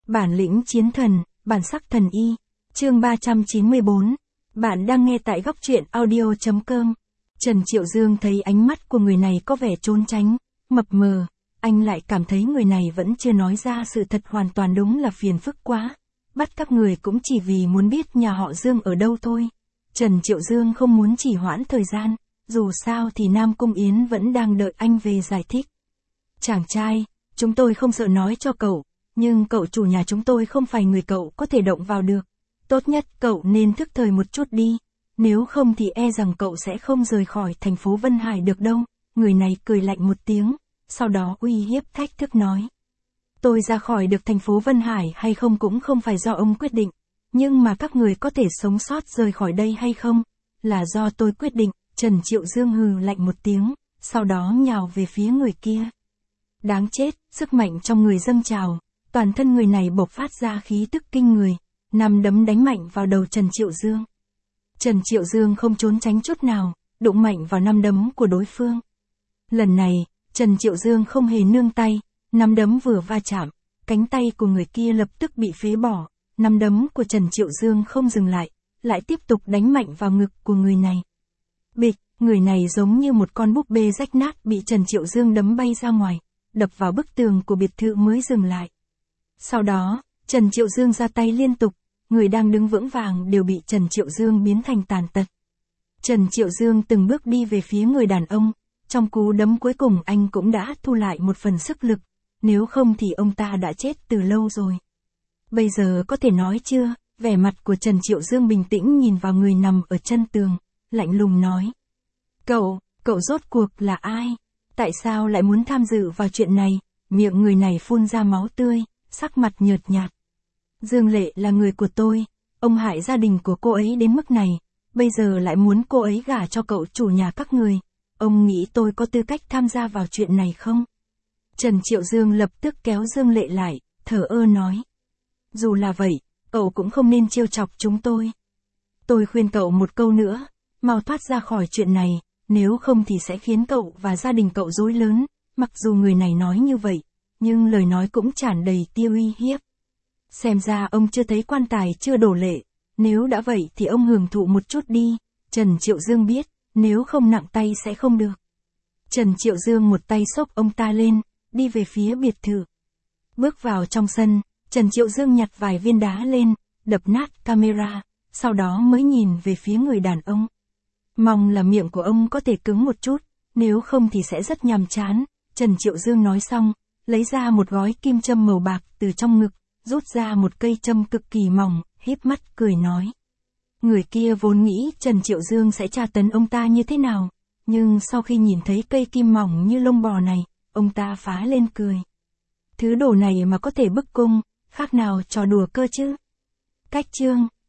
Bản lĩnh chiến thần, bản sắc thần y. Chương 394. Bạn đang nghe tại góc truyện audio.com. Trần Triệu Dương thấy ánh mắt của người này có vẻ trốn tránh, mập mờ, anh lại cảm thấy người này vẫn chưa nói ra sự thật hoàn toàn, đúng là phiền phức quá. Bắt các người cũng chỉ vì muốn biết nhà họ Dương ở đâu thôi. Trần Triệu Dương không muốn trì hoãn thời gian, dù sao thì Nam Cung Yến vẫn đang đợi anh về giải thích. Chàng trai, chúng tôi không sợ nói cho cậu, nhưng cậu chủ nhà chúng tôi không phải người cậu có thể động vào được. Tốt nhất cậu nên thức thời một chút đi, nếu không thì e rằng cậu sẽ không rời khỏi thành phố Vân Hải được đâu. Người này cười lạnh một tiếng, sau đó uy hiếp thách thức nói. Tôi ra khỏi được thành phố Vân Hải hay không cũng không phải do ông quyết định, nhưng mà các người có thể sống sót rời khỏi đây hay không, là do tôi quyết định. Trần Triệu Dương hừ lạnh một tiếng, sau đó nhào về phía người kia. Đáng chết, sức mạnh trong người dâng trào, toàn thân người này bộc phát ra khí tức kinh người, nắm đấm đánh mạnh vào đầu Trần Triệu Dương. Trần Triệu Dương không trốn tránh chút nào, đụng mạnh vào nắm đấm của đối phương. Lần này, Trần Triệu Dương không hề nương tay, nắm đấm vừa va chạm, cánh tay của người kia lập tức bị phế bỏ, nắm đấm của Trần Triệu Dương không dừng lại tiếp tục đánh mạnh vào ngực của người này. Bịch, người này giống như một con búp bê rách nát bị Trần Triệu Dương đấm bay ra ngoài, đập vào bức tường của biệt thự mới dừng lại. Sau đó, Trần Triệu Dương ra tay liên tục, người đang đứng vững vàng đều bị Trần Triệu Dương biến thành tàn tật. Trần Triệu Dương từng bước đi về phía người đàn ông, trong cú đấm cuối cùng anh cũng đã thu lại một phần sức lực, nếu không thì ông ta đã chết từ lâu rồi. Bây giờ có thể nói chưa? Vẻ mặt của Trần Triệu Dương bình tĩnh nhìn vào người nằm ở chân tường, lạnh lùng nói. Cậu rốt cuộc là ai? Tại sao lại muốn tham dự vào chuyện này? Miệng người này phun ra máu tươi, sắc mặt nhợt nhạt. Dương Lệ là người của tôi, ông hại gia đình của cô ấy đến mức này, bây giờ lại muốn cô ấy gả cho cậu chủ nhà các người. Ông nghĩ tôi có tư cách tham gia vào chuyện này không? Trần Triệu Dương lập tức kéo Dương Lệ lại, thờ ơ nói. Dù là vậy, cậu cũng không nên trêu chọc chúng tôi. Tôi khuyên cậu một câu nữa, mau thoát ra khỏi chuyện này, nếu không thì sẽ khiến cậu và gia đình cậu rối lớn. Mặc dù người này nói như vậy, nhưng lời nói cũng tràn đầy tia uy hiếp. Xem ra ông chưa thấy quan tài chưa đổ lệ, nếu đã vậy thì ông hưởng thụ một chút đi. Trần Triệu Dương biết, nếu không nặng tay sẽ không được. Trần Triệu Dương một tay xốc ông ta lên, đi về phía biệt thự. Bước vào trong sân, Trần Triệu Dương nhặt vài viên đá lên, đập nát camera, sau đó mới nhìn về phía người đàn ông. Mong là miệng của ông có thể cứng một chút, nếu không thì sẽ rất nhàm chán. Trần Triệu Dương nói xong, lấy ra một gói kim châm màu bạc từ trong ngực, rút ra một cây châm cực kỳ mỏng, híp mắt cười nói. Người kia vốn nghĩ Trần Triệu Dương sẽ tra tấn ông ta như thế nào, nhưng sau khi nhìn thấy cây kim mỏng như lông bò này, ông ta phá lên cười. Thứ đồ này mà có thể bức cung, khác nào trò đùa cơ chứ. Cách chương